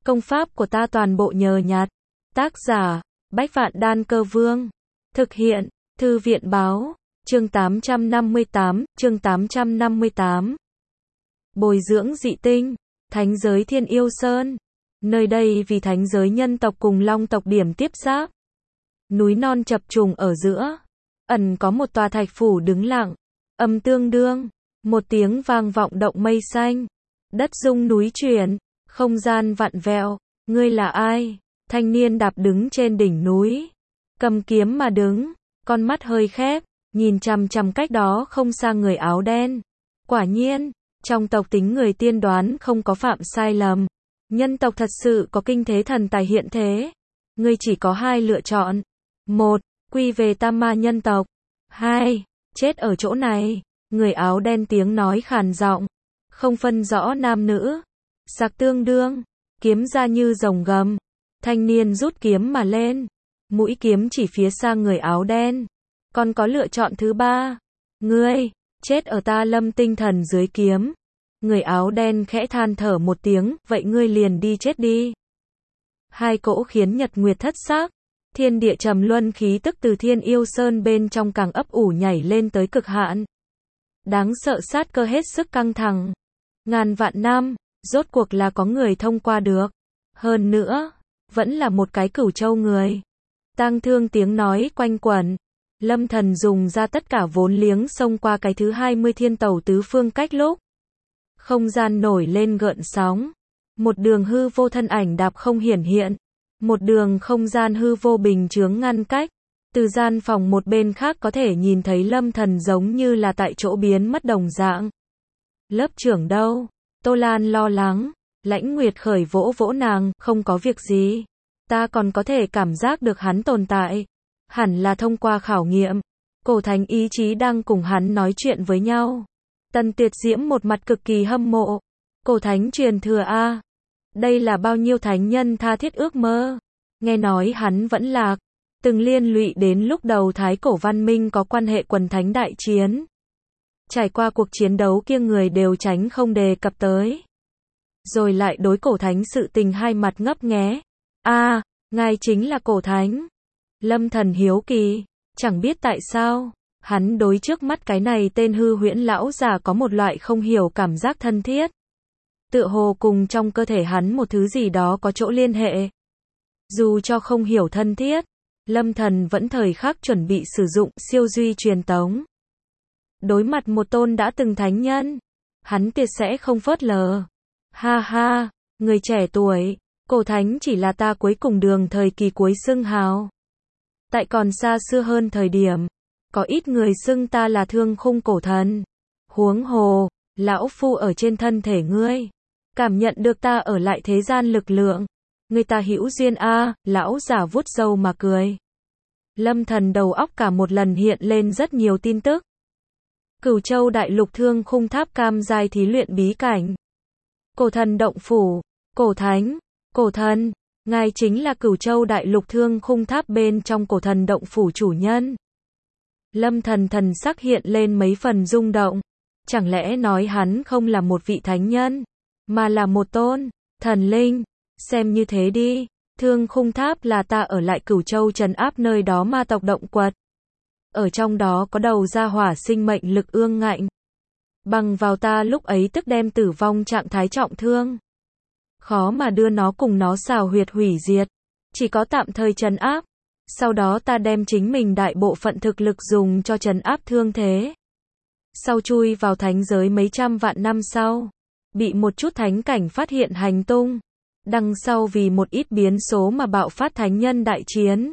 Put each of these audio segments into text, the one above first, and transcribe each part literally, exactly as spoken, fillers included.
Công pháp của ta toàn bộ nhờ nhặt. Tác giả, Bách Vạn Đan Cơ Vương. Thực hiện, Thư viện Báo. Chương tám trăm năm mươi tám, chương tám trăm năm mươi tám. Bồi dưỡng dị tinh, thánh giới Thiên Yêu Sơn. Nơi đây vì thánh giới nhân tộc cùng long tộc điểm tiếp giáp. Núi non chập trùng ở giữa, ẩn có một tòa thạch phủ đứng lặng, âm tương đương, một tiếng vang vọng động mây xanh. Đất rung núi chuyển, không gian vặn vẹo. Ngươi là ai? Thanh niên đạp đứng trên đỉnh núi, cầm kiếm mà đứng, con mắt hơi khép, nhìn chằm chằm cách đó không xa người áo đen. Quả nhiên, trong tộc tính người tiên đoán không có phạm sai lầm. Nhân tộc thật sự có kinh thế thần tài hiện thế. Ngươi chỉ có hai lựa chọn. Một, quy về tam ma nhân tộc. Hai, chết ở chỗ này. Người áo đen tiếng nói khàn giọng, không phân rõ nam nữ. Sặc tương đương, kiếm ra như rồng gầm. Thanh niên rút kiếm mà lên, mũi kiếm chỉ phía xa người áo đen. Còn có lựa chọn thứ ba. Ngươi, chết ở ta Lâm Tinh Thần dưới kiếm. Người áo đen khẽ than thở một tiếng, vậy ngươi liền đi chết đi. Hai cỗ khiến nhật nguyệt thất sắc, thiên địa trầm luân khí tức từ Thiên Yêu Sơn bên trong càng ấp ủ nhảy lên tới cực hạn. Đáng sợ sát cơ hết sức căng thẳng. Ngàn vạn năm, rốt cuộc là có người thông qua được. Hơn nữa, vẫn là một cái Cửu Châu người. Tang thương tiếng nói quanh quẩn. Lâm Thần dùng ra tất cả vốn liếng xông qua cái thứ hai mươi thiên tẩu tứ phương cách lúc. Không gian nổi lên gợn sóng. Một đường hư vô thân ảnh đạp không hiển hiện. Một đường không gian hư vô bình chướng ngăn cách. Từ gian phòng một bên khác có thể nhìn thấy Lâm Thần giống như là tại chỗ biến mất đồng dạng. Lớp trưởng đâu? Tô Lan lo lắng. Lãnh Nguyệt khởi vỗ vỗ nàng, không có việc gì. Ta còn có thể cảm giác được hắn tồn tại. Hẳn là thông qua khảo nghiệm. Cổ Thánh ý chí đang cùng hắn nói chuyện với nhau. Tần Tuyệt Diễm một mặt cực kỳ hâm mộ. Cổ Thánh truyền thừa a, đây là bao nhiêu thánh nhân tha thiết ước mơ. Nghe nói hắn vẫn lạc, từng liên lụy đến lúc đầu thái cổ văn minh có quan hệ quần thánh đại chiến. Trải qua cuộc chiến đấu kia người đều tránh không đề cập tới. Rồi lại đối Cổ Thánh sự tình hai mặt ngấp nghé. A, ngài chính là Cổ Thánh. Lâm Thần hiếu kỳ, chẳng biết tại sao, hắn đối trước mắt cái này tên hư huyễn lão già có một loại không hiểu cảm giác thân thiết. Tựa hồ cùng trong cơ thể hắn một thứ gì đó có chỗ liên hệ. Dù cho không hiểu thân thiết, Lâm Thần vẫn thời khắc chuẩn bị sử dụng siêu duy truyền tống. Đối mặt một tôn đã từng thánh nhân, hắn tuyệt sẽ không phớt lờ. Ha ha, người trẻ tuổi, Cổ Thánh chỉ là ta cuối cùng đường thời kỳ cuối xưng hào. Tại còn xa xưa hơn thời điểm, có ít người xưng ta là Thương Khung Cổ Thần. Huống hồ, lão phu ở trên thân thể ngươi, cảm nhận được ta ở lại thế gian lực lượng. Người ta hữu duyên a, lão giả vuốt râu mà cười. Lâm Thần đầu óc cả một lần hiện lên rất nhiều tin tức. Cửu Châu Đại Lục Thương Khung Tháp cam giai thí luyện bí cảnh. Cổ Thần động phủ, Cổ Thánh, Cổ Thần, ngài chính là Cửu Châu Đại Lục Thương Khung Tháp bên trong Cổ Thần động phủ chủ nhân. Lâm Thần thần sắc hiện lên mấy phần rung động. Chẳng lẽ nói hắn không là một vị thánh nhân, mà là một tôn thần linh? Xem như thế đi, Thương Khung Tháp là ta ở lại Cửu Châu trấn áp nơi đó ma tộc động quật. Ở trong đó có đầu ra hỏa sinh mệnh lực ương ngạnh. Bằng vào ta lúc ấy tức đem tử vong trạng thái trọng thương. Khó mà đưa nó cùng nó xào huyệt hủy diệt. Chỉ có tạm thời trấn áp. Sau đó ta đem chính mình đại bộ phận thực lực dùng cho trấn áp thương thế. Sau chui vào thánh giới mấy trăm vạn năm sau, bị một chút thánh cảnh phát hiện hành tung. Đằng sau vì một ít biến số mà bạo phát thánh nhân đại chiến.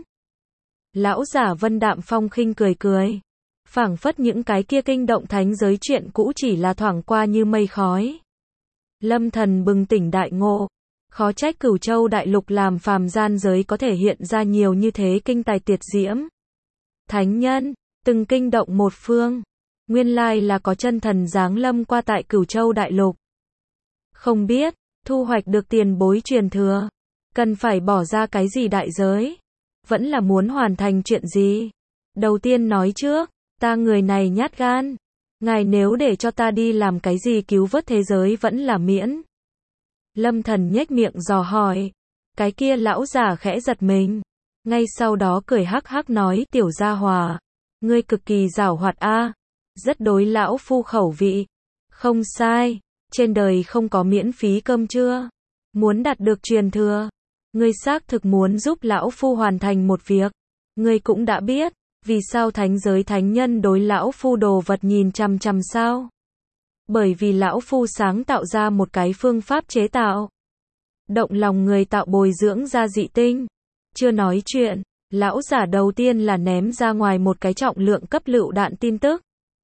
Lão giả Vân Đạm Phong khinh cười cười. Phảng phất những cái kia kinh động thánh giới chuyện cũ chỉ là thoảng qua như mây khói. Lâm Thần bừng tỉnh đại ngộ. Khó trách Cửu Châu Đại Lục làm phàm gian giới có thể hiện ra nhiều như thế kinh tài tuyệt diễm. Thánh nhân, từng kinh động một phương. Nguyên lai là có chân thần giáng lâm qua tại Cửu Châu Đại Lục. Không biết, thu hoạch được tiền bối truyền thừa, cần phải bỏ ra cái gì đại giới? Vẫn là muốn hoàn thành chuyện gì? Đầu tiên nói trước, ta người này nhát gan. Ngài nếu để cho ta đi làm cái gì cứu vớt thế giới vẫn là miễn. Lâm Thần nhếch miệng dò hỏi. Cái kia lão giả khẽ giật mình. Ngay sau đó cười hắc hắc nói, tiểu gia hòa, ngươi cực kỳ giảo hoạt a, rất đối lão phu khẩu vị. Không sai, trên đời không có miễn phí cơm trưa. Muốn đạt được truyền thừa, ngươi xác thực muốn giúp lão phu hoàn thành một việc. Ngươi cũng đã biết, vì sao thánh giới thánh nhân đối lão phu đồ vật nhìn chằm chằm sao? Bởi vì lão phu sáng tạo ra một cái phương pháp chế tạo, động lòng người tạo bồi dưỡng ra dị tinh. Chưa nói chuyện, lão giả đầu tiên là ném ra ngoài một cái trọng lượng cấp lựu đạn tin tức,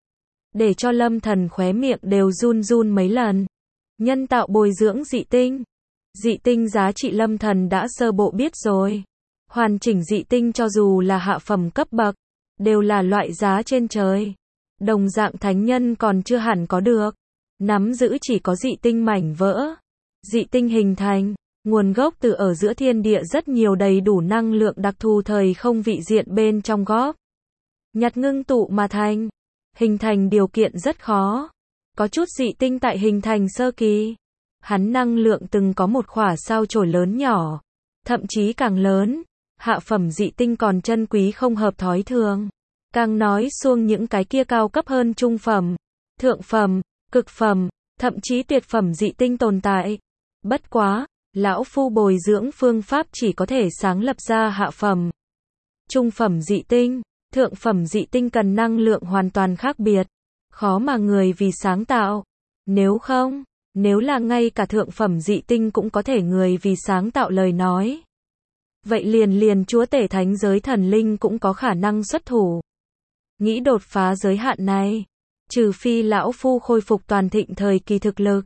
để cho Lâm Thần khóe miệng đều run run mấy lần. Nhân tạo bồi dưỡng dị tinh. Dị tinh giá trị Lâm Thần đã sơ bộ biết rồi. Hoàn chỉnh dị tinh cho dù là hạ phẩm cấp bậc, đều là loại giá trên trời. Đồng dạng thánh nhân còn chưa hẳn có được. Nắm giữ chỉ có dị tinh mảnh vỡ. Dị tinh hình thành, nguồn gốc từ ở giữa thiên địa rất nhiều đầy đủ năng lượng đặc thù thời không vị diện bên trong góp nhặt ngưng tụ mà thành. Hình thành điều kiện rất khó. Có chút dị tinh tại hình thành sơ kỳ, hắn năng lượng từng có một khỏa sao chổi lớn nhỏ, thậm chí càng lớn. Hạ phẩm dị tinh còn chân quý không hợp thói thường. Càng nói xuông những cái kia cao cấp hơn trung phẩm, thượng phẩm, cực phẩm, thậm chí tuyệt phẩm dị tinh tồn tại. Bất quá, lão phu bồi dưỡng phương pháp chỉ có thể sáng lập ra hạ phẩm, trung phẩm dị tinh. Thượng phẩm dị tinh cần năng lượng hoàn toàn khác biệt, khó mà người vì sáng tạo. Nếu không, nếu là ngay cả thượng phẩm dị tinh cũng có thể người vì sáng tạo lời nói, vậy liền liền chúa tể thánh giới thần linh cũng có khả năng xuất thủ. Nghĩ đột phá giới hạn này, trừ phi lão phu khôi phục toàn thịnh thời kỳ thực lực.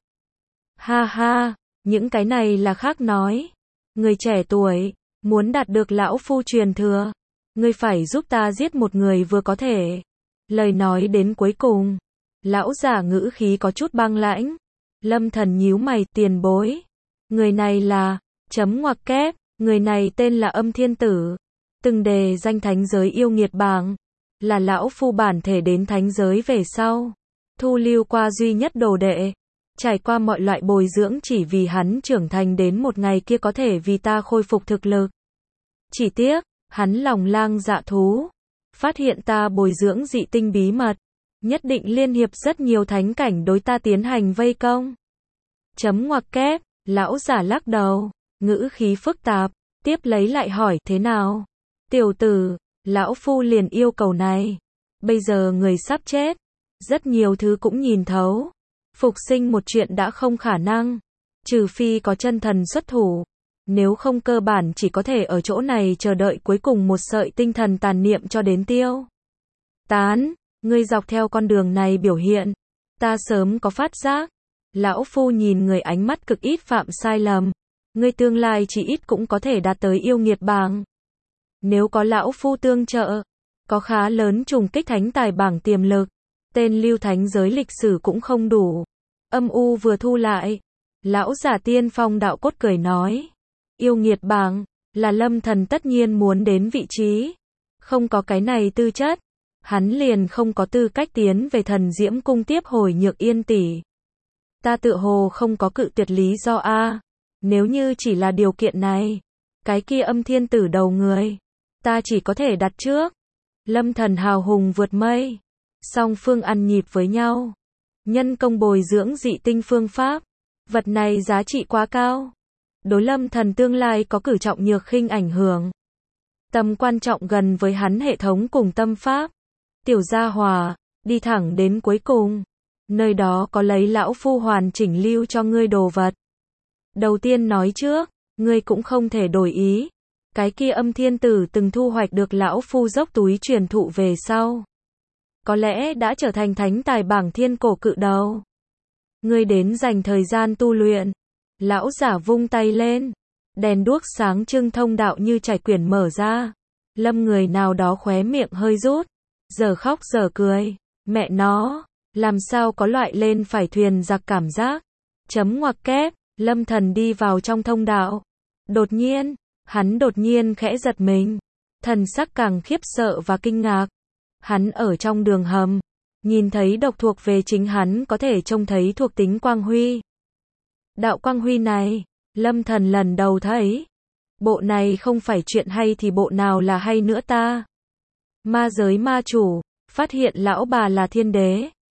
Ha ha, những cái này là khác nói. Người trẻ tuổi, muốn đạt được lão phu truyền thừa, ngươi phải giúp ta giết một người vừa có thể. Lời nói đến cuối cùng, lão giả ngữ khí có chút băng lãnh. Lâm Thần nhíu mày, tiền bối. Người này là, chấm ngoặc kép, người này tên là Âm Thiên Tử. Từng đề danh thánh giới yêu nghiệt bảng. Là lão phu bản thể đến thánh giới về sau, thu lưu qua duy nhất đồ đệ. Trải qua mọi loại bồi dưỡng chỉ vì hắn trưởng thành đến một ngày kia có thể vì ta khôi phục thực lực. Chỉ tiếc, hắn lòng lang dạ thú, phát hiện ta bồi dưỡng dị tinh bí mật, nhất định liên hiệp rất nhiều thánh cảnh đối ta tiến hành vây công. Chấm ngoặc kép, lão giả lắc đầu, ngữ khí phức tạp, tiếp lấy lại hỏi, thế nào? Tiểu tử, lão phu liền yêu cầu này. Bây giờ người sắp chết, rất nhiều thứ cũng nhìn thấu. Phục sinh một chuyện đã không khả năng, trừ phi có chân thần xuất thủ. Nếu không cơ bản chỉ có thể ở chỗ này chờ đợi cuối cùng một sợi tinh thần tàn niệm cho đến tiêu tán. Ngươi dọc theo con đường này biểu hiện, ta sớm có phát giác. Lão phu nhìn người ánh mắt cực ít phạm sai lầm. Ngươi tương lai chỉ ít cũng có thể đạt tới yêu nghiệt bảng. Nếu có lão phu tương trợ, có khá lớn trùng kích thánh tài bảng tiềm lực. Tên lưu thánh giới lịch sử cũng không đủ. Âm u vừa thu lại, lão giả tiên phong đạo cốt cười nói. Yêu nghiệt bảng, là Lâm Thần tất nhiên muốn đến vị trí. Không có cái này tư chất, hắn liền không có tư cách tiến về thần diễm cung tiếp hồi Nhược Yên tỷ. Ta tự hồ không có cự tuyệt lý do a. Nếu như chỉ là điều kiện này, cái kia Âm Thiên Tử đầu người, ta chỉ có thể đặt trước. Lâm Thần hào hùng vượt mây, song phương ăn nhịp với nhau. Nhân công bồi dưỡng dị tinh phương pháp, vật này giá trị quá cao. Đối Lâm Thần tương lai có cử trọng nhược khinh ảnh hưởng. Tầm quan trọng gần với hắn hệ thống cùng tâm pháp. Tiểu gia hòa, đi thẳng đến cuối cùng. Nơi đó có lấy lão phu hoàn chỉnh lưu cho ngươi đồ vật. Đầu tiên nói trước, ngươi cũng không thể đổi ý. Cái kia Âm Thiên Tử từng thu hoạch được lão phu dốc túi truyền thụ về sau, có lẽ đã trở thành thánh tài bảng thiên cổ cự đầu. Ngươi đến dành thời gian tu luyện. Lão giả vung tay lên, đèn đuốc sáng trưng thông đạo như trải quyển mở ra. Lâm người nào đó khóe miệng hơi rút, giờ khóc giờ cười. Mẹ nó, làm sao có loại lên phải thuyền giặc cảm giác. Chấm ngoặc kép, Lâm Thần đi vào trong thông đạo. Đột nhiên, hắn đột nhiên khẽ giật mình, thần sắc càng khiếp sợ và kinh ngạc. Hắn ở trong đường hầm, nhìn thấy độc thuộc về chính hắn có thể trông thấy thuộc tính quang huy. Đạo Quang Huy này, Lâm Thần lần đầu thấy. Bộ này không phải chuyện hay thì bộ nào là hay nữa ta? Ma giới ma chủ, phát hiện lão bà là thiên đế.